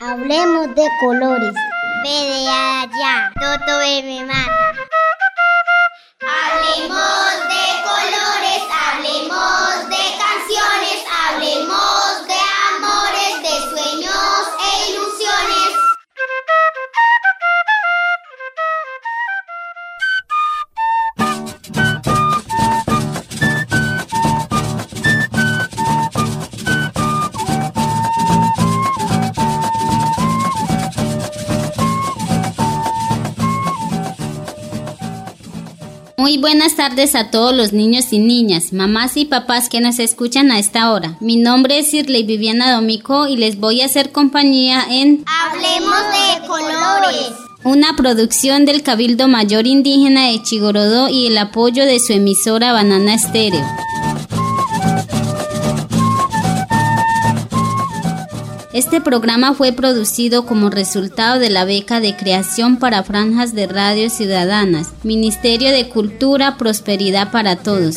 Hablemos de colores. Ve de allá, Toto me mata. Hablemos de colores, hablemos de canciones, hablemos de amores, de sueños e ilusiones. Muy buenas tardes a todos los niños y niñas, mamás y papás que nos escuchan a esta hora. Mi nombre es Shirley Viviana Domico y les voy a hacer compañía en Hablemos de colores. Una producción del Cabildo Mayor Indígena de Chigorodó y el apoyo de su emisora Banana Estéreo. Este programa fue producido como resultado de la beca de creación para franjas de radio ciudadanas, Ministerio de Cultura, Prosperidad para Todos.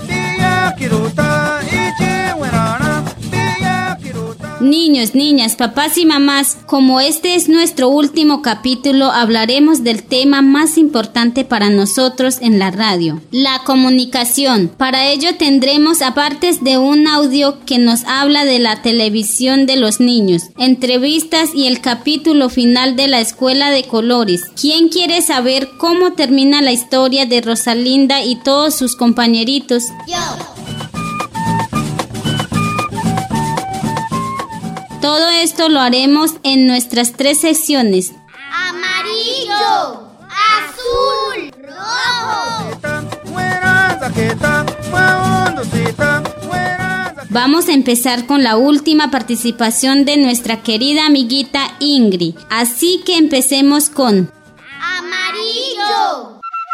Niños, niñas, papás y mamás, como este es nuestro último capítulo, hablaremos del tema más importante para nosotros en la radio, la comunicación. Para ello tendremos, aparte de un audio que nos habla de la televisión de los niños, entrevistas y el capítulo final de la Escuela de Colores. ¿Quién quiere saber cómo termina la historia de Rosalinda y todos sus compañeritos? Yo. Todo esto lo haremos en nuestras 3 secciones. Amarillo, azul, rojo. Vamos a empezar con la última participación de nuestra querida amiguita Ingrid. Así que empecemos con Amarillo.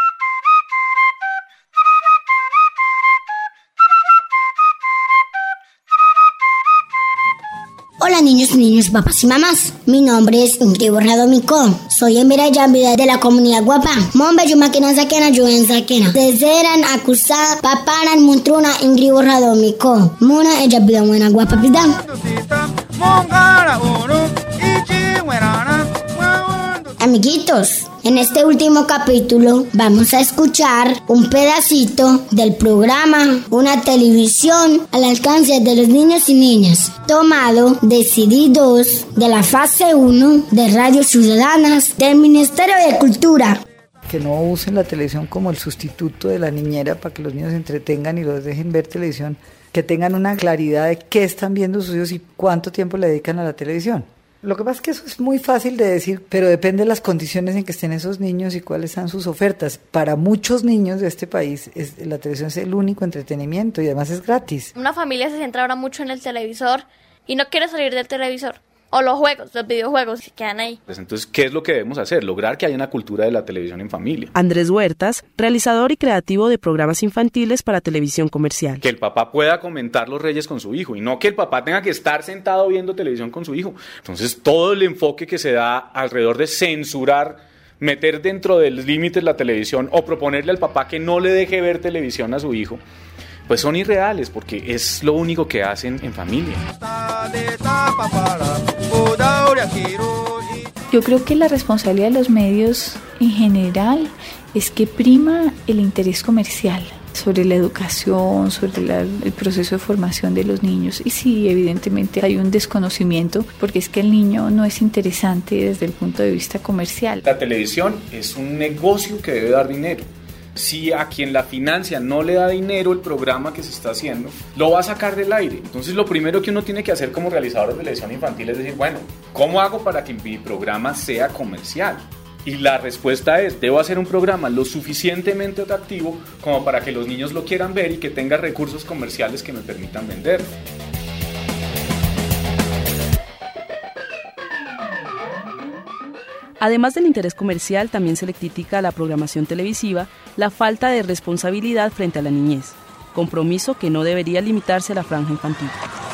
Hola niños y niñas, papás y mamás. Mi nombre es Ingrid Borrado Micó. Soy enviada de la comunidad Guapa. Mombe Yumakina Sakena Yuen Sakena. Deseran acusar paparan muntruna Ingrid Borrado Micó. Muna ella vida buena guapa pidan. Amiguitos, en este último capítulo vamos a escuchar un pedacito del programa Una televisión al alcance de los niños y niñas, tomado de CD 2 de la fase 1 de Radio Ciudadanas del Ministerio de Cultura. Que no usen la televisión como el sustituto de la niñera para que los niños se entretengan y los dejen ver televisión, que tengan una claridad de qué están viendo sus hijos y cuánto tiempo le dedican a la televisión. Lo que pasa es que eso es muy fácil de decir, pero depende de las condiciones en que estén esos niños y cuáles sean sus ofertas. Para muchos niños de este país, la televisión es el único entretenimiento y además es gratis. Una familia se centra ahora mucho en el televisor y no quiere salir del televisor. O los juegos, los videojuegos que quedan ahí. Pues entonces, ¿qué es lo que debemos hacer? Lograr que haya una cultura de la televisión en familia. Andrés Huertas, realizador y creativo de programas infantiles para televisión comercial. Que el papá pueda comentar los Reyes con su hijo y no que el papá tenga que estar sentado viendo televisión con su hijo. Entonces, todo el enfoque que se da alrededor de censurar, meter dentro de los límites la televisión o proponerle al papá que no le deje ver televisión a su hijo, pues son irreales porque es lo único que hacen en familia. Yo creo que la responsabilidad de los medios en general es que prima el interés comercial sobre la educación, sobre el proceso de formación de los niños. Y sí, evidentemente hay un desconocimiento porque es que el niño no es interesante desde el punto de vista comercial. La televisión es un negocio que debe dar dinero. Si a quien la financia no le da dinero el programa que se está haciendo, lo va a sacar del aire. Entonces lo primero que uno tiene que hacer como realizador de televisión infantil es decir, bueno, ¿cómo hago para que mi programa sea comercial? Y la respuesta es, debo hacer un programa lo suficientemente atractivo como para que los niños lo quieran ver y que tenga recursos comerciales que me permitan venderlo. Además del interés comercial, también se le critica a la programación televisiva la falta de responsabilidad frente a la niñez, compromiso que no debería limitarse a la franja infantil.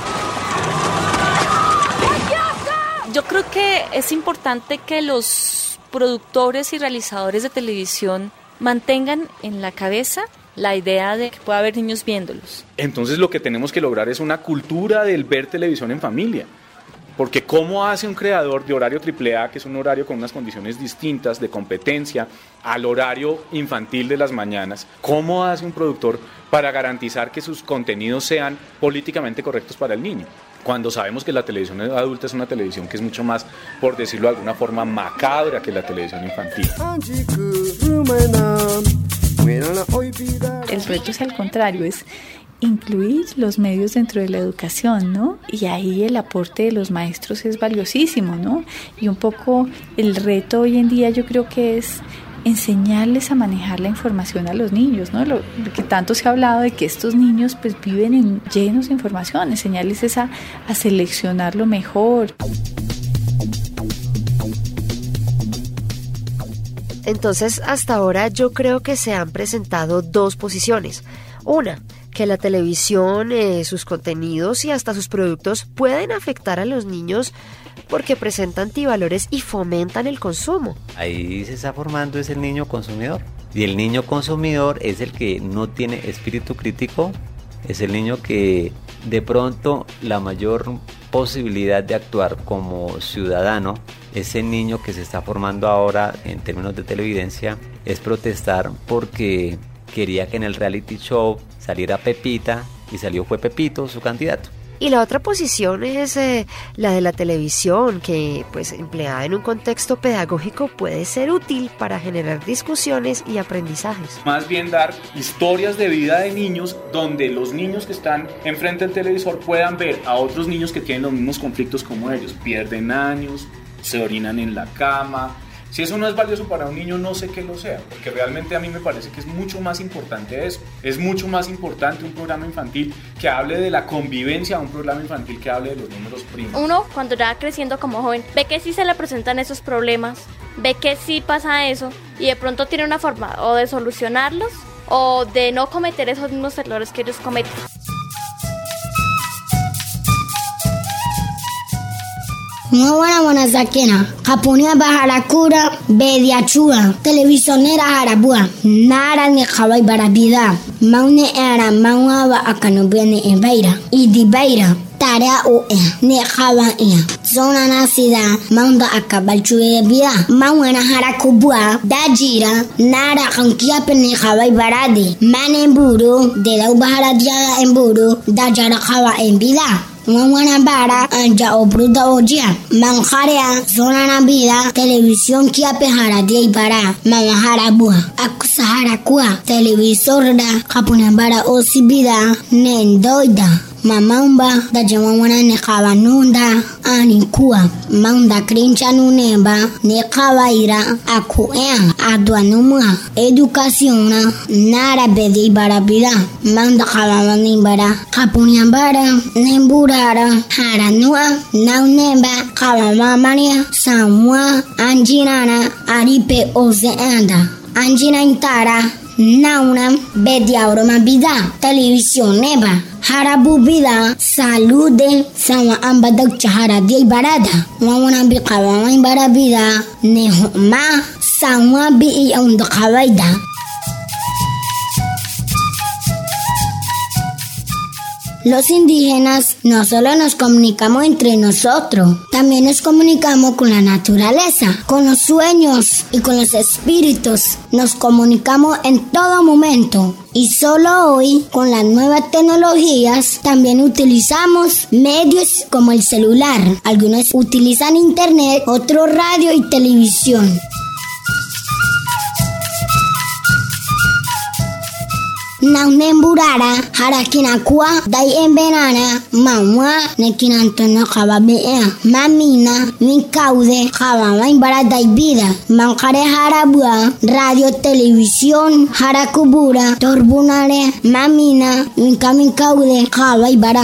Yo creo que es importante que los productores y realizadores de televisión mantengan en la cabeza la idea de que pueda haber niños viéndolos. Entonces lo que tenemos que lograr es una cultura del ver televisión en familia. Porque ¿cómo hace un creador de horario AAA, que es un horario con unas condiciones distintas de competencia, al horario infantil de las mañanas? ¿Cómo hace un productor para garantizar que sus contenidos sean políticamente correctos para el niño? Cuando sabemos que la televisión adulta es una televisión que es mucho más, por decirlo de alguna forma, macabra que la televisión infantil. El reto es al contrario, es incluir los medios dentro de la educación, ¿no? Y ahí el aporte de los maestros es valiosísimo, ¿no? Y un poco el reto hoy en día yo creo que es enseñarles a manejar la información a los niños, ¿no? Lo que tanto se ha hablado de que estos niños pues viven llenos de información, enseñarles es a seleccionar lo mejor. Entonces, hasta ahora yo creo que se han presentado dos posiciones. Una, que la televisión, sus contenidos y hasta sus productos pueden afectar a los niños porque presentan antivalores y fomentan el consumo. Ahí se está formando es el niño consumidor. Y el niño consumidor es el que no tiene espíritu crítico, es el niño que de pronto la mayor posibilidad de actuar como ciudadano, ese niño que se está formando ahora en términos de televidencia, es protestar porque quería que en el reality show saliera Pepita y fue Pepito su candidato. Y la otra posición es la de la televisión, que pues empleada en un contexto pedagógico puede ser útil para generar discusiones y aprendizajes. Más bien dar historias de vida de niños donde los niños que están enfrente del televisor puedan ver a otros niños que tienen los mismos conflictos como ellos, pierden años, se orinan en la cama. Si eso no es valioso para un niño, no sé qué lo sea, porque realmente a mí me parece que es mucho más importante eso. Es mucho más importante un programa infantil que hable de la convivencia a un programa infantil que hable de los números primos. Uno, cuando ya va creciendo como joven, ve que sí se le presentan esos problemas, ve que sí pasa eso, y de pronto tiene una forma o de solucionarlos o de no cometer esos mismos errores que ellos cometen. Muy buena zakena. Japonia baharakura bediachua. Televisonera harabua. Nara ni kawai barabida. Maune era maunaba akanubene en beira. Y di beira. Tarea o ne kawa ia. Zona nasida maunda akabalchue bia. Mauna harakubua. Dajira. Nara kankia pene kawai barade. Mane mburu. De la baharadia emburu. Dajara kawa en vida. Mwana bara anja obruda ojia manjarea zona na vida televisión kia pehara dia bara manjara bua akusahara kwa televisor da kapuna bara osibida nendoida mamamba da jamwana ne kawanunda ani kuwa manda krincha nunemba ne kawaira akuea aduanuma educación nara bedi bara vida manda kawani bara kapunya bara nembura haranua naunemba kawamamania samwa anjinana aripe ozeanda anjina intara nauna bediauroma vida televisión neba harabu vida salude sama ambadak chahara dia barada wawana bi kawamai bara vida nehoma samwa bi unda kawaida. Los indígenas no solo nos comunicamos entre nosotros, también nos comunicamos con la naturaleza, con los sueños y con los espíritus. Nos comunicamos en todo momento y solo hoy, con las nuevas tecnologías, también utilizamos medios como el celular. Algunos utilizan internet, otros radio y televisión. Naunemburara harakinakua dai emberana mamwa nekinantono kababea mamina minkaude kabama imbara dai vida mankare harabua radio televisión harakubura torbunare mamina minkaude kaba ibara.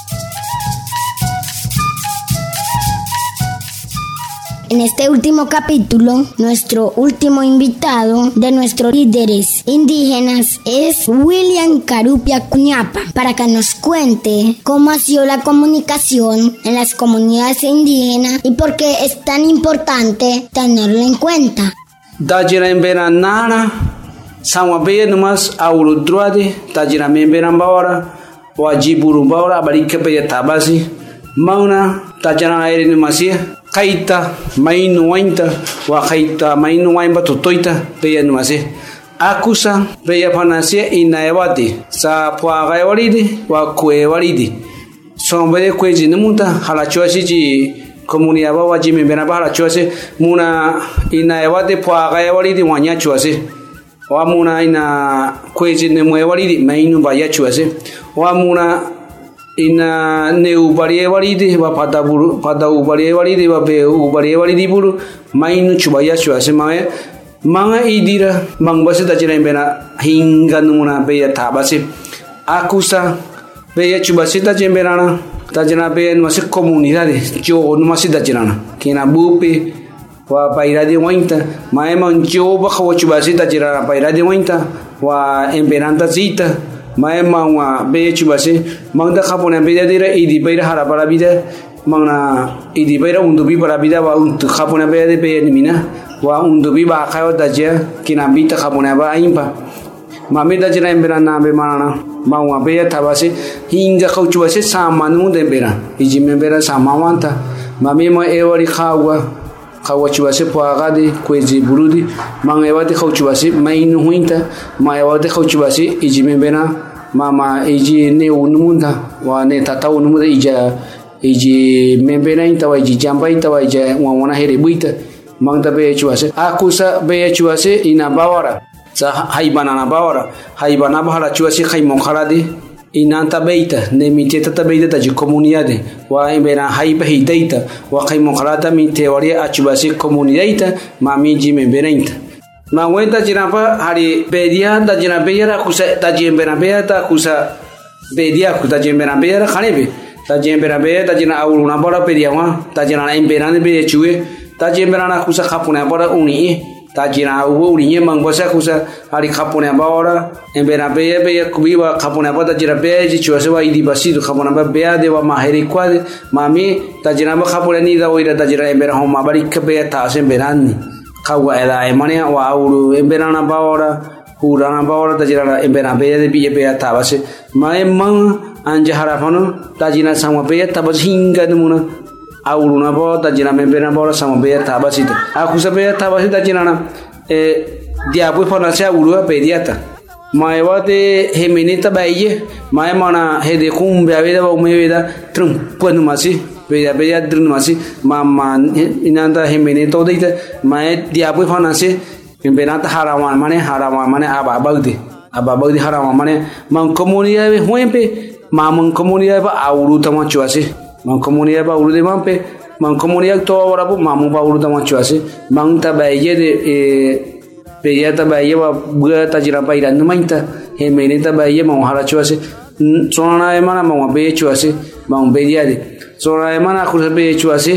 En este último capítulo, nuestro último invitado de nuestros líderes indígenas es William Carupia Cuñapa, para que nos cuente cómo ha sido la comunicación en las comunidades indígenas y por qué es tan importante tenerlo en cuenta. Dajira embera nana, samwabe nomás aurudruade, dajira embera mbawara, wajiburu mbawara, barike pe tabasi. Mauna tajana aire ni masia kaita mainu wainta wa kaita mainu waimba tutoita peya ni masia akusa peya panasia inaewati sa puaga ewaridi wa kue ewaridi sombede kweji nemuta halachuasi ji komunidad wa jimi bena ba halachuasi muna inaewati puaga ewaridi wanya chuasi wa muna ina kweji nemu ewaridi mainu baya chuasi wa muna ina neu barie walidi wa pada ubarie walidi wa be ubarie walidi bulu mainu chubaya chuase mae manga idira mangbase tajira bena hinga numuna be ya tabase akusa be ya chubase tajembena tajina be no se comunidade jo no se tajina kina bupe wa pairade wainta mae manjo ba khawa chubase tajira pairade wainta wa emberanta zita mae mawa be chubase mangda khapona be dira idi beira hara para vida mangna idi beira undubi para vida wa untu khapona be be nimina wa undubi ba khayo daja kinambita khapona ba impa mami dajira embera na be mana mawa be tabase hinga khauchubase samanu de bera iji membera samawanta mami ma ewari khawa chubase poagade kwezi burudi mangewate khauchubase mainu huinta maewate khauchubase iji membera mama iji ne unumunda wa ne tata unumunda iji membera inta wa iji jamba inta wa iji wana here buita mangta be chubase akusa be chubase ina bawara sa haibana na bawara haibana bahala chubase khaimon kharade inanta beita ne miteta tabeita ta comunidade wa embera haiba hidaita wa khaimon kharata mi teoria achubase comunidade mami ji membera inta ma wenta jirapa hari bedia da jina beyara kusa ta jembera beyata kusa bedia kuta jembera beyara khanebe ta jembera beyata jina auluna bora pedia wa ta jina embera ne be chuwe ta jembera na kusa khapuna bora uni ta jina uni mangbosa kusa hari khapuna bora embera beya kubiwa khapuna bora jira beya ji chuase wa idi basidu khapuna beya de wa maheri kwade mami ta jina ba khapuna ni da oira ta jira embera homa bari kbeya ta semberani kawa ela emania wa auru emberana bawara hurana bawara tajira embera beya de biye beya tabase mae mang anja harafano tajina sama beya tabas hinga demuna auruna bawa tajina membera bawara sama beya tabase aku sa beya tabase tajina na diabu fonasa urua pediata mae wate hemenita baye mae mana hede kum beaveda ba umeveda trum ponu masi beya drin masi mama inanda hemene to deita mae diabu fanase benata harawan mane ababagdi harawan mane man comunidad huempe man comunidad ba auru tama chuase man comunidad ba auru de mampe man comunidad to ahora bu mamu ba auru tama chuase man tabaye de beya tabaye ba buga tajira paira numainta hemene tabaye man hara chuase sona emana man be chuase man beya de sora emana khurse be chuase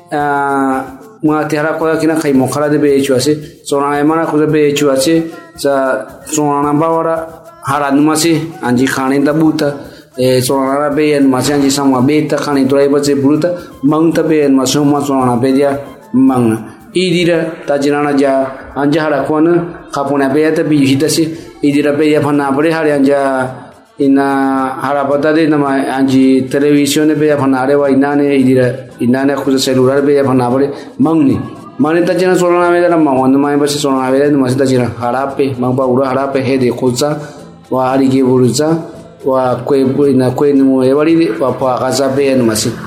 ma tiara ko kina khai mokhara de be chuase sora emana khurse be chuase sa sona bawara haranumasi anji khane da buta sora be en masi anji samwa beta khane torai bache buruta mangta be en masuma sora be dia mangna idira tajirana ja anja hara kona khapuna be ta bi hitasi idira be ya phana bare hare anja ina harapata de nama anji televisione be phanare wa inane khuza celular be phanabare mangni mane ta jena solana me dara mawand mai base solana be de masita jena harape mangba ura harape he de khuza wa ari ge buruza wa kwe ina kwe nu ewari de wa pa gaza be en masi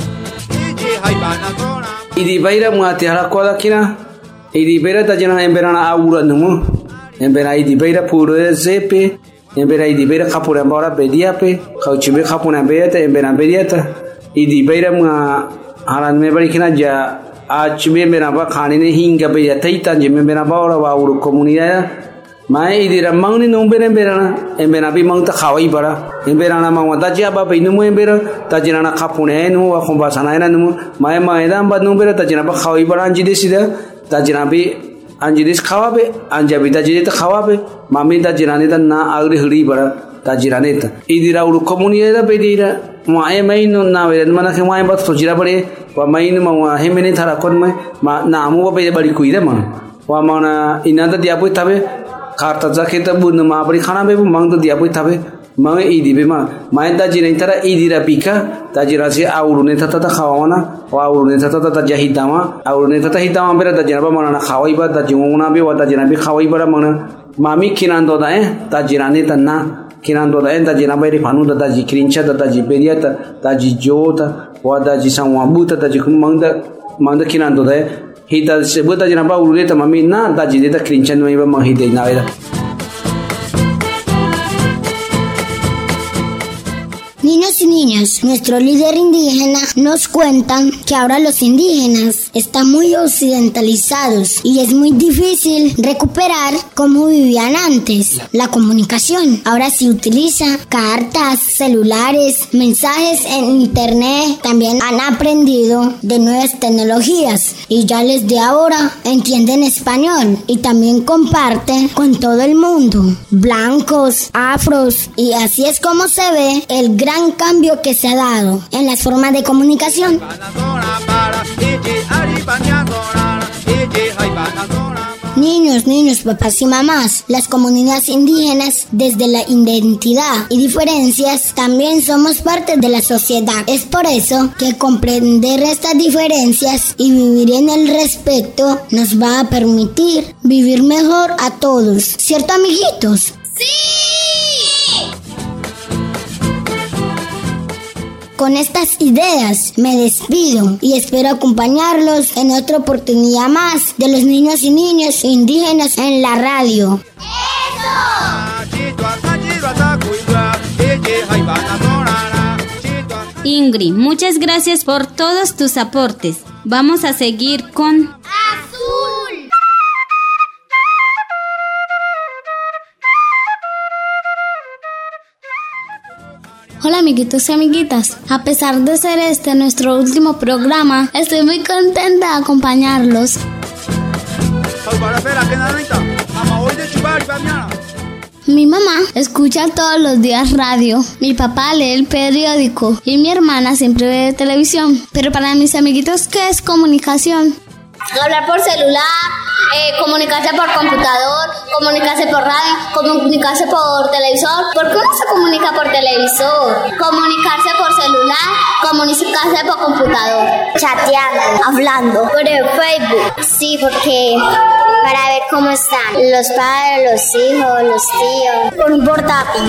idi baira muati hara kwada kina idi baira ta jena emberana aura numu embera idi baira puro zepe embera idi beira khapuna bora bediape khauchibe khapuna beyata embera bediata idi beira ma haran me bari kina ja achbe mera ba khane ne hinga beya taita je me mera bora wa uru comunidad mai idi ramangni no embera na embera bi mangta khawai bara embera na mangwa ja ba beinu mo embera tajina na khapuna no wa khomba sanaina no mai edam ba no embera tajina ba khawai bara anji desida tajina bi anjidis khawabe anjabi tajida khawabe mami da jirani da na agri huri bara tajirane ta idira uru comunidad bedira mae maino na ve mana ke mae bat sojira bare wa maino ma hemene thara kon ma na amu be bari kuire man wa mana inada diapu tabe kharta jaketa bun ma bari khana be mangdo diapu tabe Mami idi bema, main da jina intara idi rapika, da jina si aurune tata khawana, wa aurune tata jahitama, aurune tata hitama bera da jina ba mana khawai ba da jinguna bi wa da jina bi khawai bara mana. Mami kinando da da jina ni tanna, kinando da da jina ba ri phanu da jikrincha da jiberia da jijota, wa da jisanwabuta da jikumanda kinando da hita sebuta jina ba aurune ta mami na da jide da krincha no iba mahide na era. Niños y niñas, nuestro líder indígena nos cuentan que ahora los indígenas están muy occidentalizados y es muy difícil recuperar como vivían antes la comunicación. Ahora se utiliza cartas, celulares, mensajes en internet. También han aprendido de nuevas tecnologías y ya desde ahora entienden español y también comparten con todo el mundo. Blancos, afros, y así es como se ve el gran cambio que se ha dado en las formas de comunicación. Niños, papás y mamás, las comunidades indígenas, desde la identidad y diferencias, también somos parte de la sociedad. Es por eso que comprender estas diferencias y vivir en el respeto nos va a permitir vivir mejor a todos. ¿Cierto, amiguitos? ¡Sí! Con estas ideas me despido y espero acompañarlos en otra oportunidad más de los niños y niñas indígenas en la radio. Ingrid, muchas gracias por todos tus aportes. Vamos a seguir con ¡Azul! Hola amiguitos y amiguitas, a pesar de ser este nuestro último programa, estoy muy contenta de acompañarlos. Mi mamá escucha todos los días radio, mi papá lee el periódico y mi hermana siempre ve televisión. Pero para mis amiguitos, ¿qué es comunicación? Hablar por celular, comunicarse por computador, comunicarse por radio, comunicarse por televisor. ¿Por qué uno se comunica por televisor? Comunicarse por celular, comunicarse por computador. Chateando, hablando. Por el Facebook. Sí, porque para ver cómo están los padres, los hijos, los tíos. Por un portátil.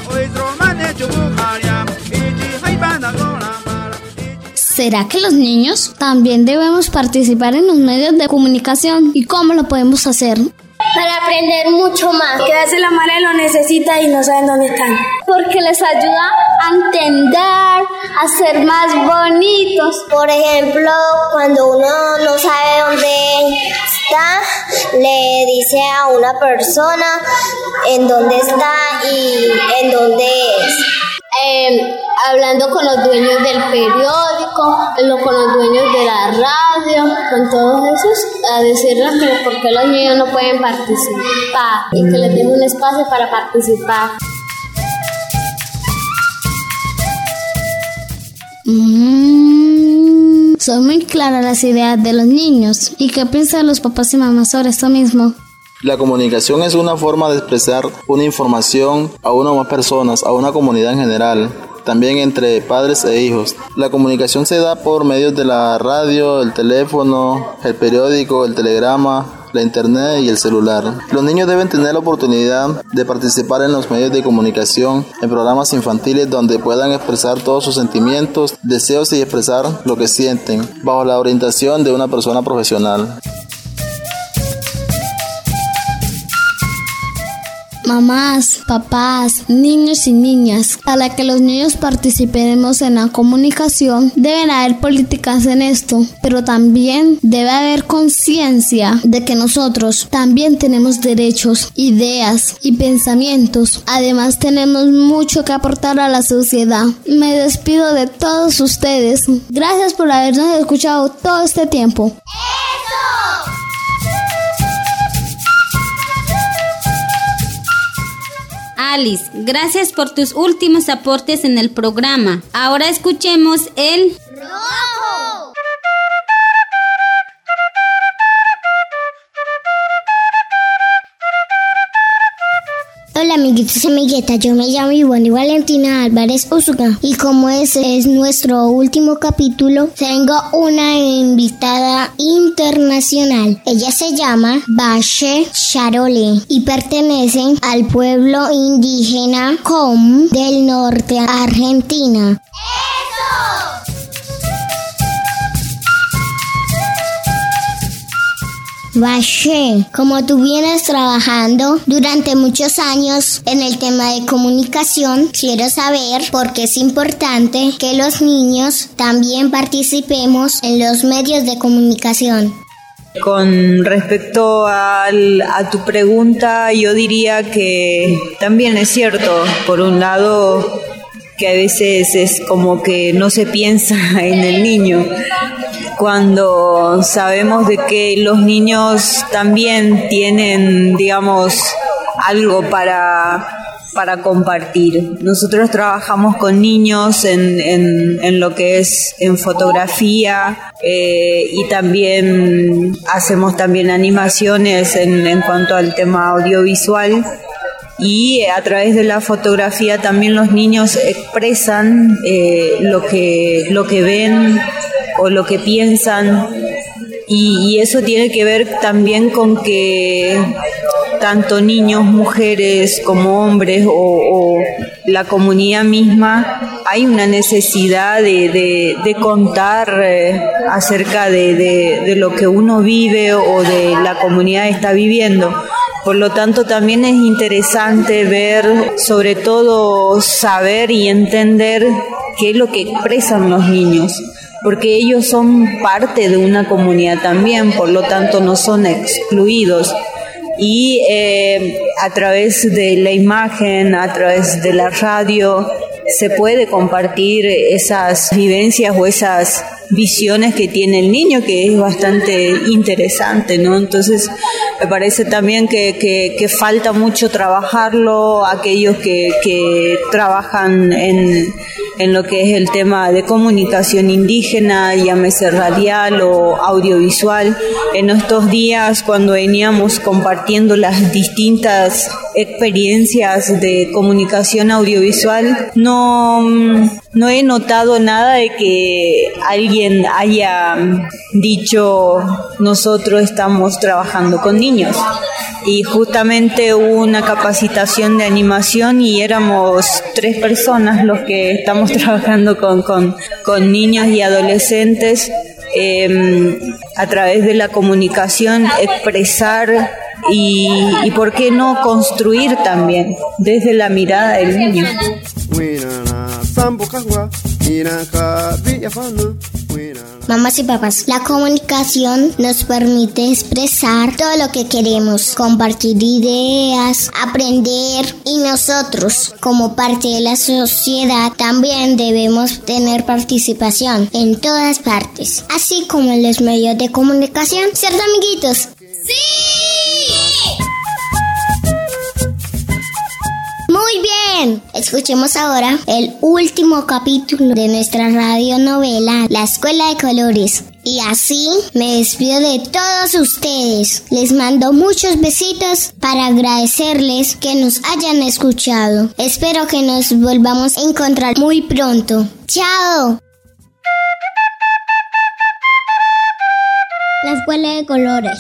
¿Será que los niños también debemos participar en los medios de comunicación? ¿Y cómo lo podemos hacer? Para aprender mucho más. Que a veces la madre lo necesita y no saben dónde están. Porque les ayuda a entender, a ser más bonitos. Por ejemplo, cuando uno no sabe dónde está, le dice a una persona en dónde está y en dónde es. Hablando con los dueños del periódico, con los dueños de la radio, con todos esos, a decirles que por qué los niños no pueden participar y que les den un espacio para participar. Son muy claras las ideas de los niños. ¿Y qué piensan los papás y mamás sobre esto mismo? La comunicación es una forma de expresar una información a una o más personas, a una comunidad en general, también entre padres e hijos. La comunicación se da por medios de la radio, el teléfono, el periódico, el telegrama, la internet y el celular. Los niños deben tener la oportunidad de participar en los medios de comunicación, en programas infantiles donde puedan expresar todos sus sentimientos, deseos y expresar lo que sienten, bajo la orientación de una persona profesional. Mamás, papás, niños y niñas, para que los niños participemos en la comunicación, deben haber políticas en esto, pero también debe haber conciencia de que nosotros también tenemos derechos, ideas y pensamientos. Además, tenemos mucho que aportar a la sociedad. Me despido de todos ustedes. Gracias por habernos escuchado todo este tiempo. Alice, gracias por tus últimos aportes en el programa. Ahora escuchemos el rojo. Hola amiguitos y amiguetas, yo me llamo Ivonne Valentina Álvarez Usuga y como ese es nuestro último capítulo, tengo una invitada internacional. Ella se llama Bashe Sharole y pertenece al pueblo indígena Com del norte Argentina. Bashe, como tú vienes trabajando durante muchos años en el tema de comunicación, quiero saber por qué es importante que los niños también participemos en los medios de comunicación. Con respecto a tu pregunta, yo diría que también es cierto, por un lado, que a veces es como que no se piensa en el niño, cuando sabemos de que los niños también tienen, digamos, algo para compartir. Nosotros trabajamos con niños en lo que es en fotografía y también hacemos también animaciones en cuanto al tema audiovisual. Y a través de la fotografía también los niños expresan lo que ven o lo que piensan, y eso tiene que ver también con que tanto niños, mujeres como hombres o la comunidad misma, hay una necesidad de contar acerca de lo que uno vive o de la comunidad está viviendo. Por lo tanto, también es interesante ver, sobre todo saber y entender qué es lo que expresan los niños, porque ellos son parte de una comunidad también, por lo tanto no son excluidos. Y a través de la imagen, a través de la radio, se puede compartir esas vivencias o esas visiones que tiene el niño, que es bastante interesante, ¿no? Entonces me parece también que falta mucho trabajarlo, aquellos que trabajan en lo que es el tema de comunicación indígena, llámese radial o audiovisual. En estos días, cuando veníamos compartiendo las distintas experiencias de comunicación audiovisual, no he notado nada de que alguien haya dicho nosotros estamos trabajando con niños. Y justamente hubo una capacitación de animación y éramos 3 personas los que estamos trabajando con niños y adolescentes, a través de la comunicación expresar y por qué no construir también desde la mirada del niño. Mamás y papás, la comunicación nos permite expresar todo lo que queremos, compartir ideas, aprender, y nosotros, como parte de la sociedad, también debemos tener participación en todas partes, así como en los medios de comunicación, ¿cierto, amiguitos? Muy bien, escuchemos ahora el último capítulo de nuestra radionovela La Escuela de Colores. Y así me despido de todos ustedes. Les mando muchos besitos para agradecerles que nos hayan escuchado. Espero que nos volvamos a encontrar muy pronto. ¡Chao! La Escuela de Colores.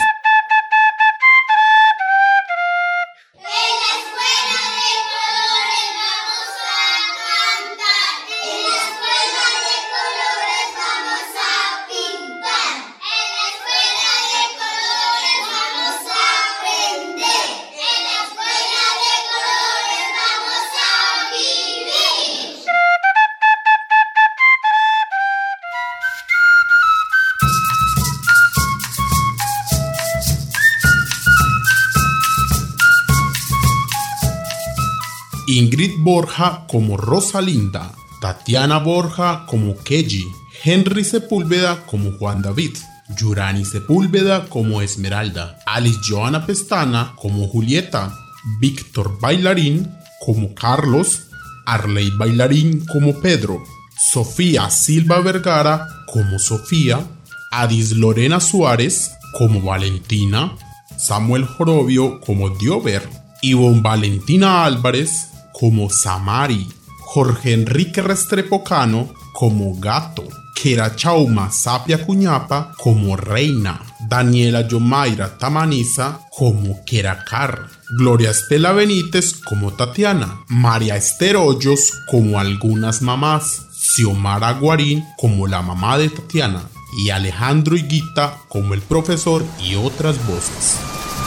Ingrid Borja como Rosalinda, Tatiana Borja como Keji, Henry Sepúlveda como Juan David, Yurani Sepúlveda como Esmeralda, Alice Joana Pestana como Julieta, Víctor Bailarín como Carlos, Arley Bailarín como Pedro, Sofía Silva Vergara como Sofía, Adis Lorena Suárez como Valentina, Samuel Jorobio como Diover, Ivonne Valentina Álvarez como Samari, Jorge Enrique Restrepo Cano como Gato, Kera Chauma Sapia Cuñapa como Reina, Daniela Yomaira Tamaniza como Keracar, Gloria Estela Benítez como Tatiana, María Esther Hoyos como Algunas Mamás, Xiomara Guarín como la mamá de Tatiana y Alejandro Higuita como el profesor y otras voces.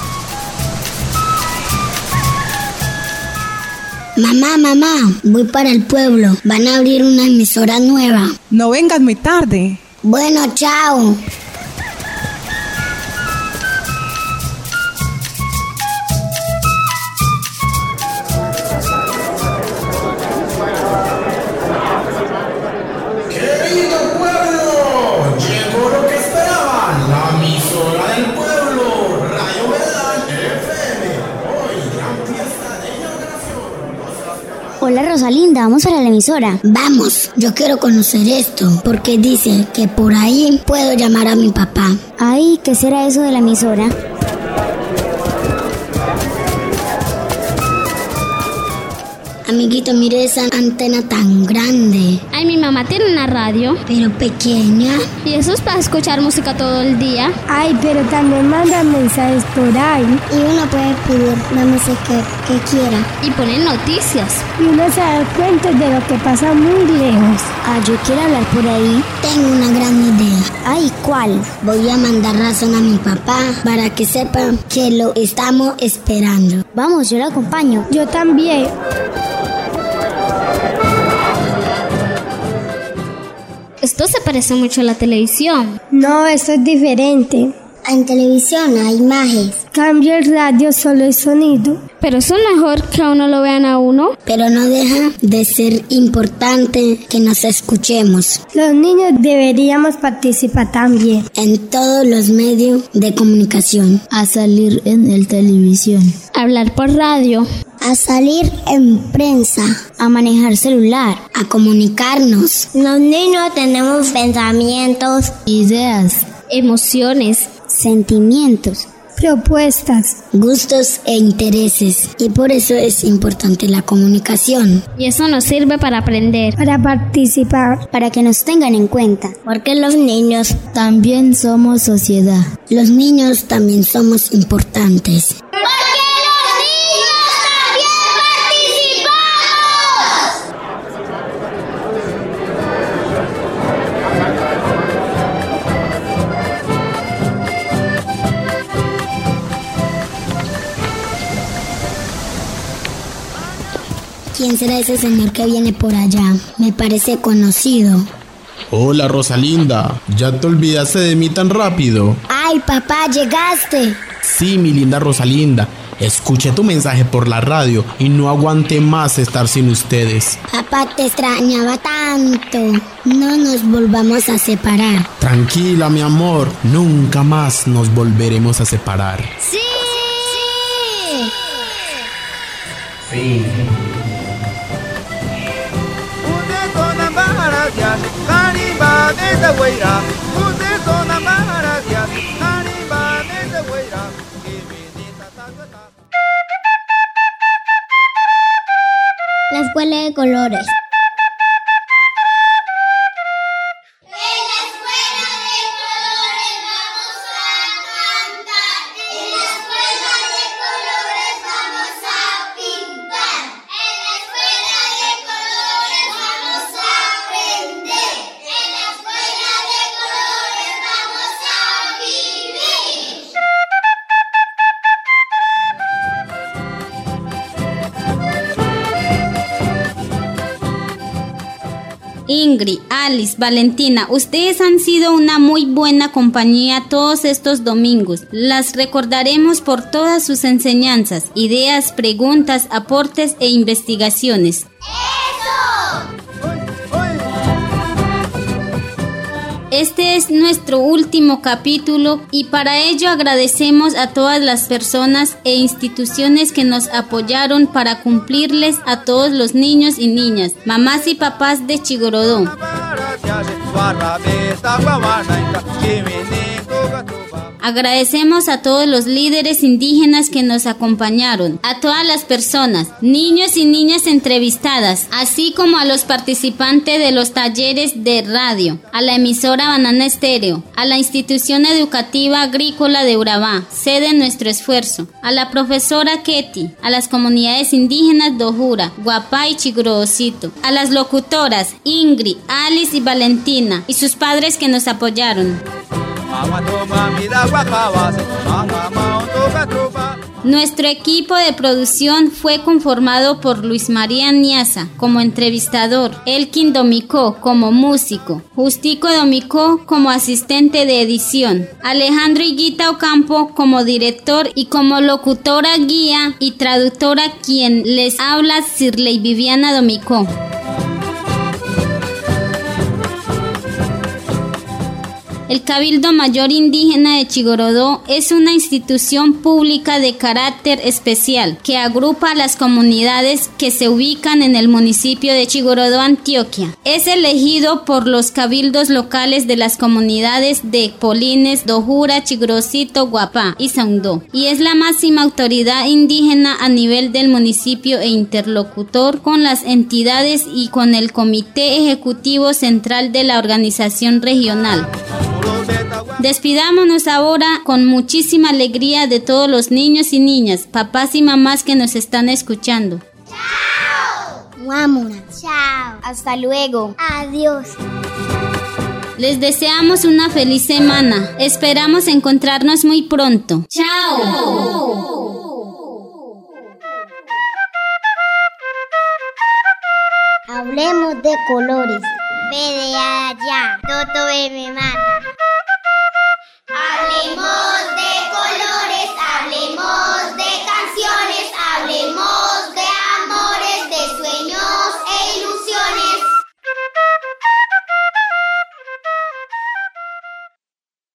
Mamá, voy para el pueblo. Van a abrir una emisora nueva. No vengas muy tarde. Bueno, chao. ¡Querido pueblo! Llegó lo que esperaban, la emisora del pueblo, Radio Vedal FM. Hoy, gran fiesta de inauguración. Hola Rosalinda, vamos a la emisora. Vamos, yo quiero conocer esto, porque dice que por ahí puedo llamar a mi papá. Ay, ¿qué será eso de la emisora? Amiguito, mire esa antena tan grande. Ay, mi mamá tiene una radio. Pero pequeña. Y eso es para escuchar música todo el día. Ay, pero también mandan mensajes por ahí. Y uno puede pedir la música que quiera. Y ponen noticias. Y uno se da cuenta de lo que pasa muy lejos. Ah, yo quiero hablar por ahí. Tengo una gran idea. Ay, ¿cuál? Voy a mandar razón a mi papá para que sepa que lo estamos esperando. Vamos, yo lo acompaño. Yo también. Esto se parece mucho a la televisión. No, esto es diferente. En televisión hay imágenes. Cambio el radio, solo el sonido. Pero eso es mejor que a uno lo vean a uno. Pero no deja de ser importante que nos escuchemos. Los niños deberíamos participar también. En todos los medios de comunicación. A salir en el televisión. Hablar por radio. A salir en prensa. A manejar celular. A comunicarnos. Los niños tenemos pensamientos, ideas, emociones, sentimientos, propuestas, gustos e intereses. Y por eso es importante la comunicación. Y eso nos sirve para aprender, para participar, para que nos tengan en cuenta. Porque los niños también somos sociedad. Los niños también somos importantes. ¿Quién será ese señor que viene por allá? Me parece conocido. Hola Rosalinda, ¿ya te olvidaste de mí tan rápido? ¡Ay, papá, llegaste! Sí, mi linda Rosalinda, escuché tu mensaje por la radio y no aguanté más estar sin ustedes. Papá, te extrañaba tanto. No nos volvamos a separar. Tranquila, mi amor, nunca más nos volveremos a separar. ¡Sí! Sí. La escuela de colores. Ingrid, Alice, Valentina, ustedes han sido una muy buena compañía todos estos domingos. Las recordaremos por todas sus enseñanzas, ideas, preguntas, aportes e investigaciones. Este es nuestro último capítulo y para ello agradecemos a todas las personas e instituciones que nos apoyaron para cumplirles a todos los niños y niñas, mamás y papás de Chigorodó. Agradecemos a todos los líderes indígenas que nos acompañaron, a todas las personas, niños y niñas entrevistadas, así como a los participantes de los talleres de radio, a la emisora Banana Estéreo, a la institución educativa agrícola de Urabá, sede de nuestro esfuerzo, a la profesora Ketty, a las comunidades indígenas Dojura, Guapá y Chigurodocito, a las locutoras Ingrid, Alice y Valentina y sus padres que nos apoyaron. Nuestro equipo de producción fue conformado por Luis María Niaza como entrevistador, Elkin Domicó como músico, Justico Domicó como asistente de edición, Alejandro Higuita Ocampo como director y como locutora, guía y traductora quien les habla Sirley Viviana Domicó. El Cabildo Mayor Indígena de Chigorodó es una institución pública de carácter especial que agrupa a las comunidades que se ubican en el municipio de Chigorodó, Antioquia. Es elegido por los cabildos locales de las comunidades de Polines, Dojura, Chigurodocito, Guapá y Saundó, y es la máxima autoridad indígena a nivel del municipio e interlocutor con las entidades y con el Comité Ejecutivo Central de la organización regional. Despidámonos ahora con muchísima alegría de todos los niños y niñas, papás y mamás que nos están escuchando. ¡Chao! Vámonos. Chao. Hasta luego. Adiós. Les deseamos una feliz semana. Esperamos encontrarnos muy pronto. ¡Chao! Hablemos de colores. Ve de allá. Toto ve mi mamá.